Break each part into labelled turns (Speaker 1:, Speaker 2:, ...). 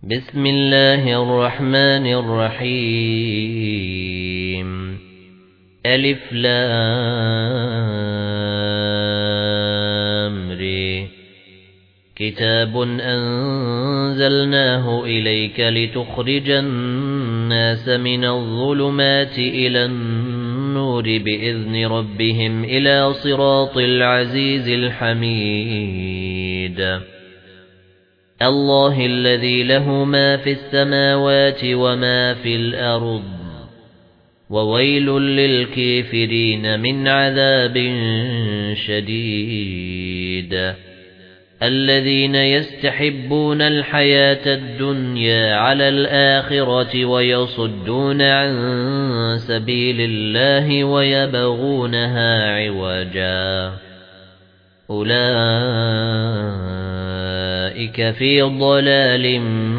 Speaker 1: بسم الله الرحمن الرحيم ألف لام ر كتاب أنزلناه إليك لتخرج الناس من الظلمات إلى النور بإذن ربهم إلى صراط العزيز الحميد الله الذي له ما في السماوات وما في الأرض وويل للكافرين من عذاب شديد الذين يستحبون الحياة الدنيا على الآخرة ويصدون عن سبيل الله ويبغونها عوجا أولئك في ضلال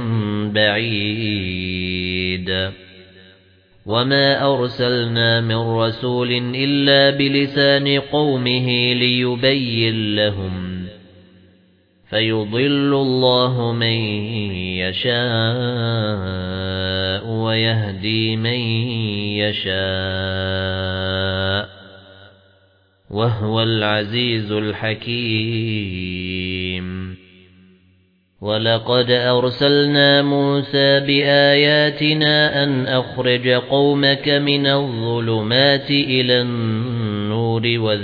Speaker 1: بعيد وما أرسلنا من رسول إلا بلسان قومه ليبين لهم فيضل الله من يشاء ويهدي من يشاء وهو العزيز الحكيم ولقد أرسلنا موسى بآياتنا أن أخرج قومك من الظلمات إلى النور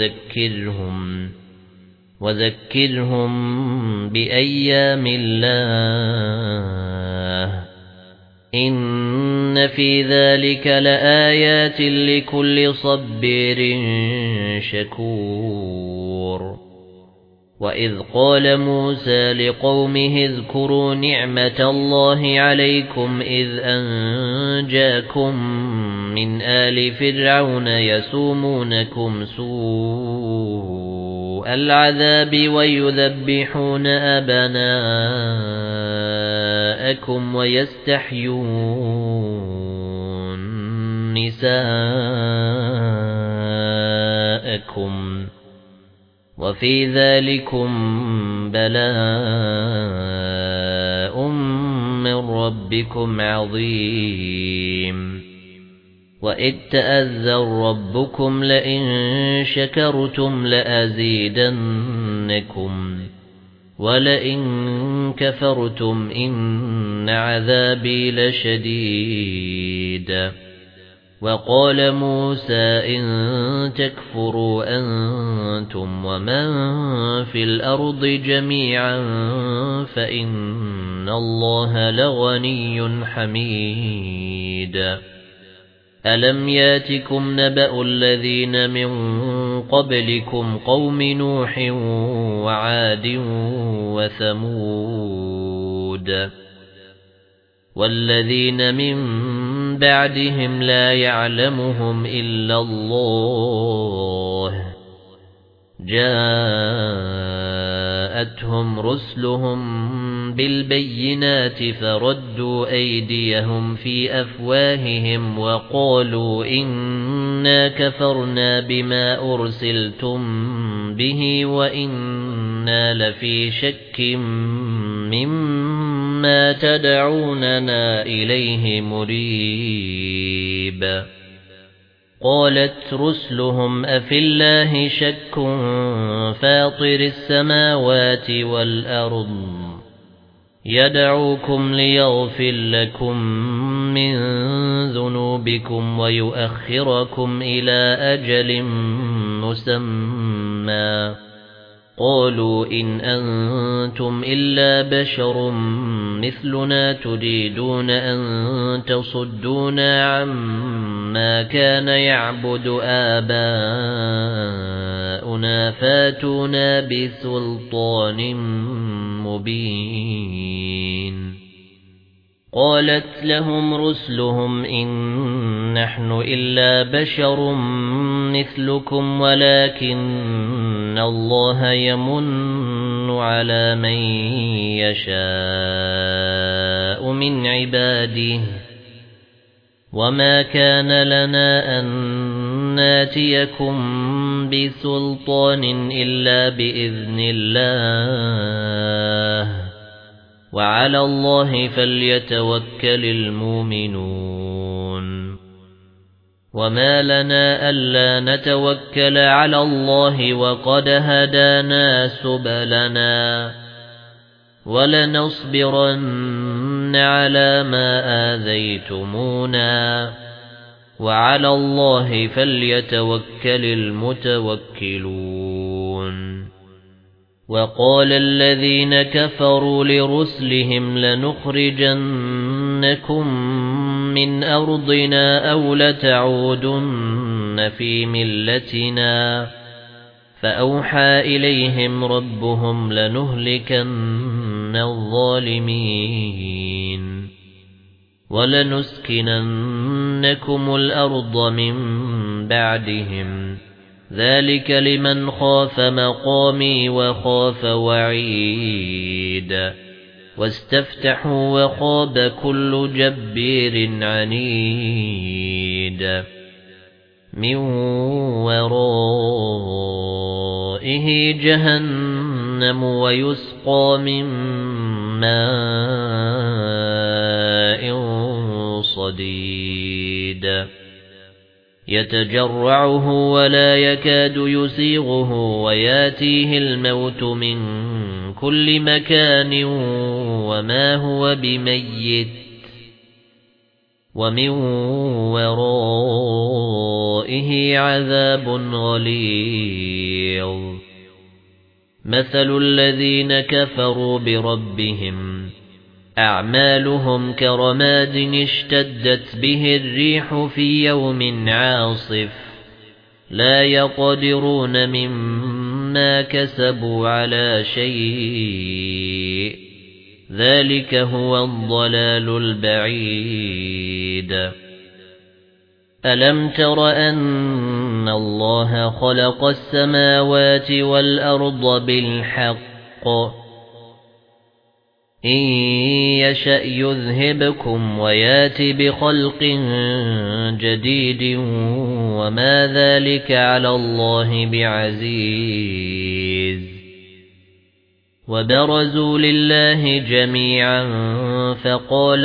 Speaker 1: وذكرهم بأيام الله إن في ذلك لآيات لكل صبير شكور وإذ قال موسى لقومه اذكروا نعمة الله عليكم إذ أنجاكم من آل فرعون يسومونكم سوء العذاب ويذبحون أبناءكم ويستحيون نساءكم وفي ذلكم بلاء من ربكم عظيم وإذ تأذن ربكم لئن شكرتم لأزيدنكم ولئن كفرتم إن عذابي لشديد وقال موسى إن تكفروا أنتم ومن في الأرض جميعا فإن الله لغني حميد ألم ياتكم نبأ الذين من قبلكم قوم نوح وعاد وثمود والذين من بعدهم لا يعلمهم إلا الله جاءتهم رسلهم بالبينات فردوا أيديهم في أفواههم وقالوا إنا كفرنا بما أرسلتم به وإنا لفي شك مما تدعوننا إليه مريب قالت رسلهم أفي الله شك فاطر السماوات والأرض يدعوكم ليغفر لكم من ذنوبكم ويؤخركم إلى أجل مسمى قالوا إن أنتم إلا بشر مثلنا تريدون أن تصدونا عما كان يعبد آباؤنا فاتونا بسلطان مبين قالت لهم رسلهم إن نحن إلا بشر مثلكم ولكن الله يمن على من يشاء من عباده وما كان لنا أن ناتيكم بسلطان إلا بإذن الله وعلى الله فليتوكل المؤمنون وما لنا ألا نتوكل على الله وقد هدانا سبلنا ولنصبرن على ما آذيتمونا وعلى الله فليتوكل المتوكلون وقال الذين كفروا لرسلهم لنخرجنكم من أرضنا أو لتعودن في ملتنا فأوحى إليهم ربهم لنهلكن الظالمين ولنسكننكم الأرض من بعدهم ذلك لمن خاف مقامي وخاف وعيد واستفتحوا وخاب كل جبير عنيد من ورائه جهنم ويسقى من ماء صديد يتجرعه ولا يكاد يسيغه وياتيه الموت من كل مكان وما هو بميت ومن ورائه عذاب غليظ مثل الذين كفروا بربهم أعمالهم كرماد اشتدت به الريح في يوم عاصف لا يقدرون مما كسبوا على شيء ذلك هو الضلال البعيد ألم تر أن الله خلق السماوات والأرض بالحق إن يشأ يذهبكم ويات بخلق جديد وما ذلك على الله بعزيز وبرزوا لله جميعا فقال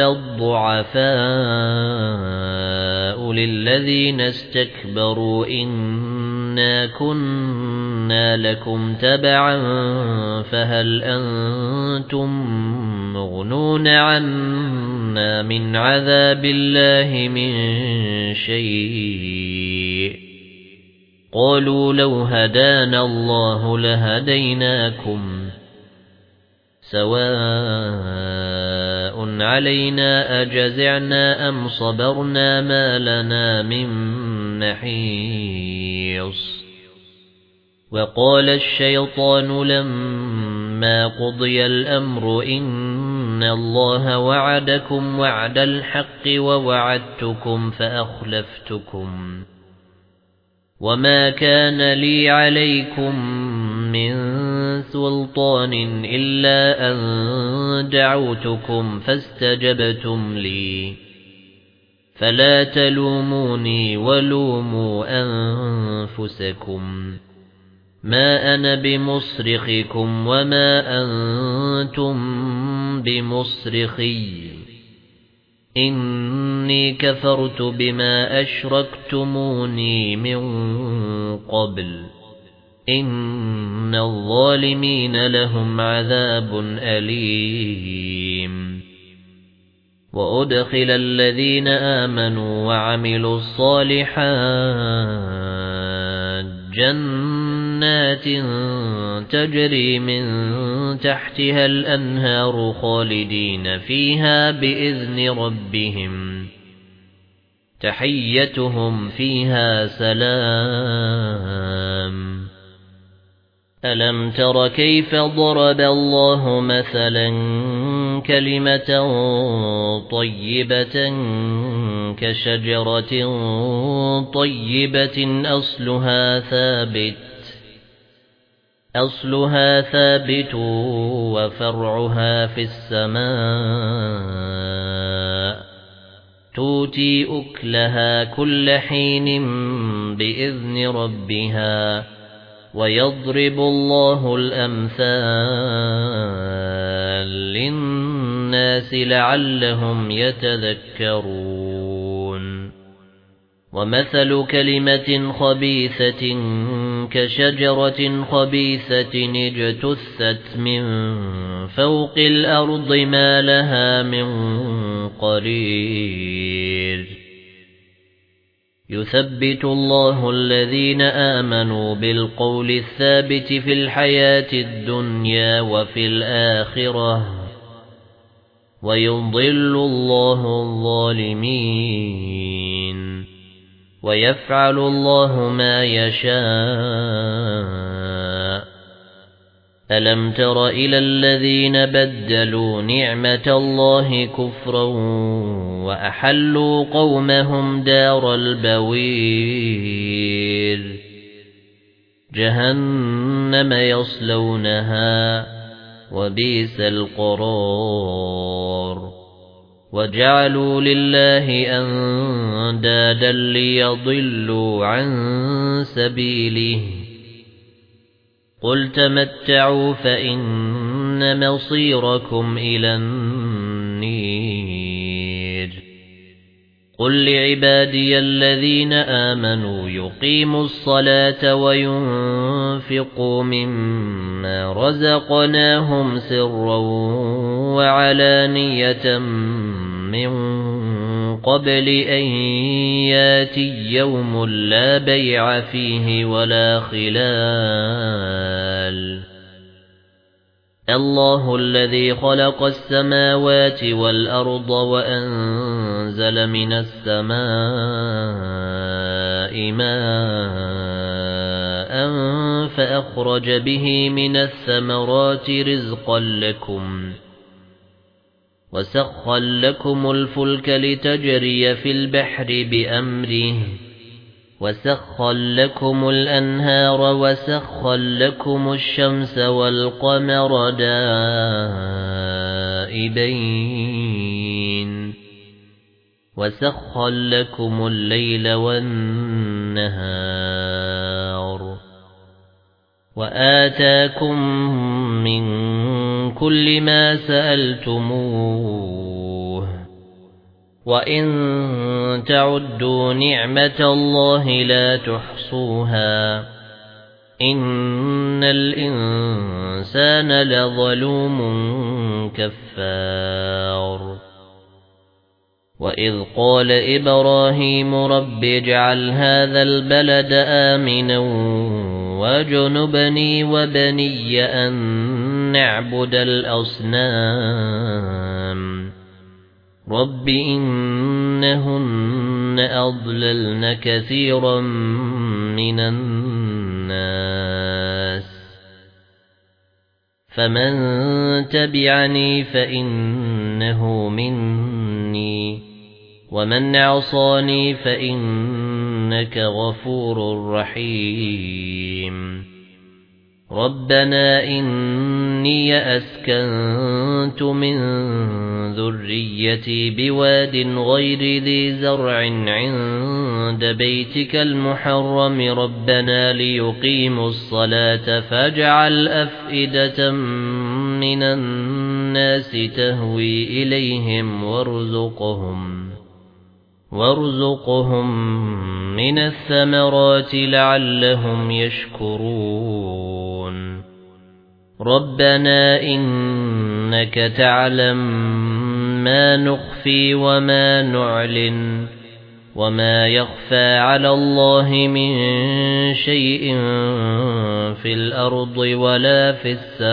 Speaker 1: الضعفاء للذين استكبروا إنا كنا لكم تبعا فهل أنتم مغنون عنا من عذاب الله من شيء قالوا لو هدانا الله لهديناكم سواء علينا أجزعنا أم صبرنا ما لنا من محيص وقال الشيطان لما قضي الأمر إن الله وعدكم وعد الحق ووعدتكم فأخلفتكم وما كان لي عليكم من سلطان إلا أن دعوتكم فاستجبتم لي فلا تلوموني ولوموا أنفسكم ما أنا بمصرخكم وما أنتم بمصرخي إني كفرت بما أشركتموني من قبل إن الظالمين لهم عذاب أليم وأدخل الذين آمنوا وعملوا الصالحات جنات تجري من تحتها الأنهار خالدين فيها بإذن ربهم تحيتهم فيها سلام ألم تر كيف ضرب الله مثلا كلمة طيبة كشجرة طيبة أصلها ثابت وفرعها في السماء تؤتي أكلها كل حين بإذن ربها ويضرب الله الأمثال للناس لعلهم يتذكرون ومثل كلمة خبيثة كشجرة خبيثة اجتثت من فوق الأرض ما لها من قرير يثبت الله الذين آمنوا بالقول الثابت في الحياة الدنيا وفي الآخرة ويضل الله الظالمين ويفعل الله ما يشاء ألم تر إلى الذين بدلوا نعمة الله كفرا وأحلوا قومهم دار البوير جهنم يصلونها وبئس القرار وجعلوا لله أندادا ليضلوا عن سبيله قل تمتعوا فإن مصيركم إلى النير قل لعبادي الذين آمنوا يقيموا الصلاة وينفقوا مما رزقناهم سرا وعلانية من قبل أن ياتي يوم لا بيع فيه ولا خلال الله الذي خلق السماوات والأرض وأنزل من السماء ماء فأخرج به من الثمرات رزقا لكم وسخر لكم الفلك لتجري في البحر بأمره وسخر لكم الأنهار وسخر لكم الشمس والقمر دائبين وسخر لكم الليل والنهار وآتاكم من كل ما سألتموه وإن تعدوا نعمة الله لا تحصوها إن الإنسان لظلوم كفار وإذ قال إبراهيم رب اجعل هذا البلد آمنا واجنبني وبني أن نعبد الأصنام رب إنهن أضللن كثيرا من الناس فمن تبعني فإنه مني ومن عصاني فإنك غفور رحيم ربنا إني أسكنت من ذريتي بواد غير ذي زرع عند بيتك المحرم ربنا ليقيموا الصلاة فاجعل أفئدة من الناس تهوي إليهم وارزقهم من الثمرات لعلهم يشكرون ربنا إنك تعلم ما نخفي وما نعلن وما يخفى على الله من شيء في الأرض ولا في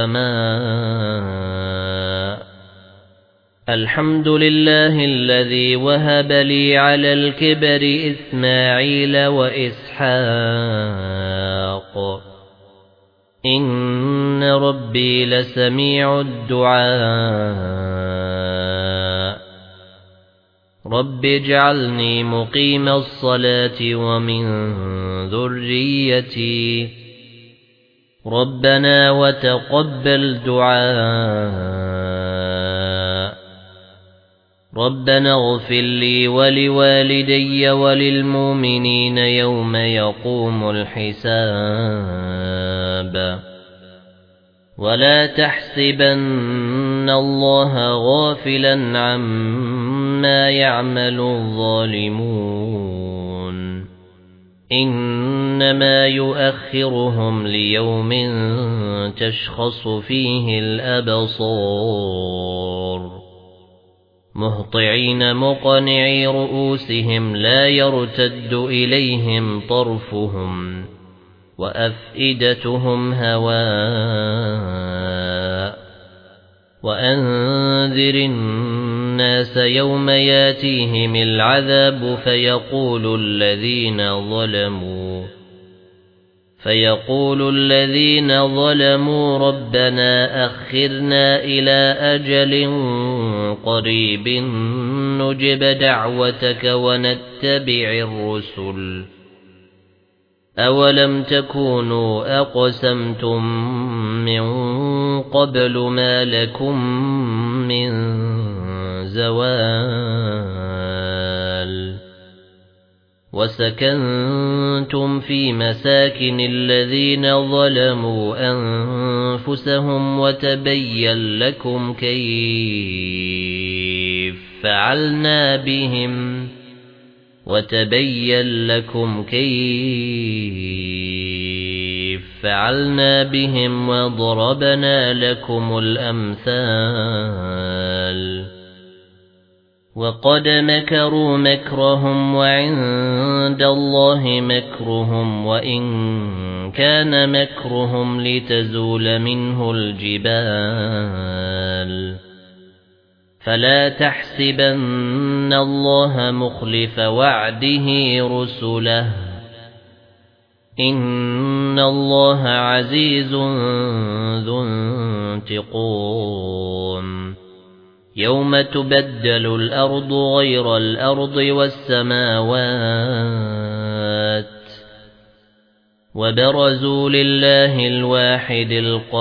Speaker 1: السماء الحمد لله الذي وهب لي على الكبر إسماعيل وإسحاق إن ربي لسميع الدعاء رب اجعلني مقيم الصلاة ومن ذريتي ربنا وتقبل دعاء ربنا اغفر لي ولوالدي وللمؤمنين يوم يقوم الحساب ولا تحسبن اللَّهَ غَافِلًا عَمَّا يَعْمَلُ الظَّالِمُونَ إِنَّمَا يُؤَخِّرُهُمْ لِيَوْمٍ تَشْخَصُ فِيهِ الْأَبْصَارُ مُهْطِعِينَ مُقْنِعِي رُءُوسِهِمْ لَا يَرْتَدُّ إِلَيْهِمْ طَرْفُهُمْ وَأَفْئِدَتُهُمْ هَوَاءٌ وَأَنذِرِ النَّاسَ يَوْمَ يَأْتِيهِمُ الْعَذَابُ فَيَقُولُ الَّذِينَ ظَلَمُوا رَبَّنَا أَخِّرْنَا إِلَى أَجَلٍ قَرِيبٍ نُجِبْ دَعْوَتَكَ وَنَتَّبِعِ الرُّسُلَ أَوَلَمْ تَكُونُوا أَقْسَمْتُمْ مِنْ قَبْلُ مَا لَكُمْ مِنْ زَوَالٍ وَسَكَنْتُمْ فِي مَسَاكِنِ الَّذِينَ ظَلَمُوا أَنفُسَهُمْ وَتَبَيَّنَ لَكُمْ كَيْفَ فَعَلْنَا بِهِمْ وَضَرَبْنَا لَكُمُ الْأَمْثَالَ وَقَدْ مَكَرُوا مَكْرَهُمْ وَعِندَ اللَّهِ مَكْرُهُمْ وَإِنْ كَانَ مَكْرُهُمْ لِتَزُولَ مِنْهُ الْجِبَالُ فَلَا تَحْسَبَنَّ اللَّهَ مُخْلِفَ وَعْدِهِ رُسُلَهُ إِنَّ اللَّهَ عَزِيزٌ ذُو انتِقَامٍ يَوْمَ تُبَدَّلُ الْأَرْضُ غَيْرَ الْأَرْضِ وَالسَّمَاوَاتُ وَبَرَزُوا لِلَّهِ الْوَاحِدِ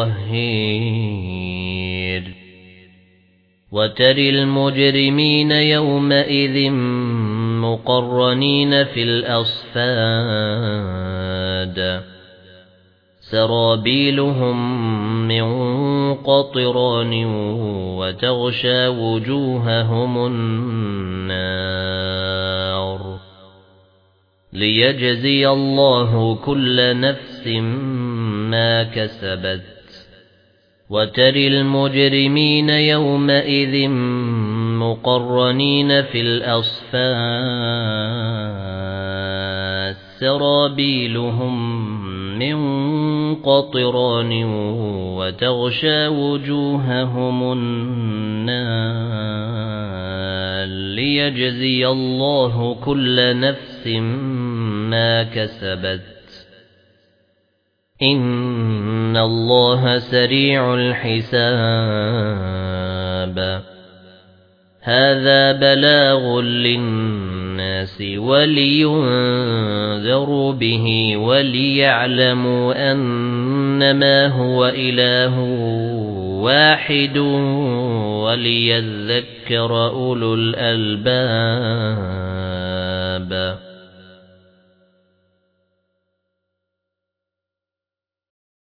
Speaker 1: الْقَهَّارِ وَتَرَى الْمُجْرِمِينَ يَوْمَئِذٍ مُقَرَّنِينَ فِي الْأَصْفَادِ سرابيلهم من قطران وتغشى وجوههم النار ليجزي الله كل نفس ما كسبت وترى المجرمين يومئذ مقرنين في الأصفاد سرابيلهم من قطران وتغشى وجوههم النار ليجزي الله كل نفس ما كسبت إن الله سريع الحساب هذا بلاغ للناس ولينذروا به وليعلموا أنما هو إله واحد وليذكر أولو الألباب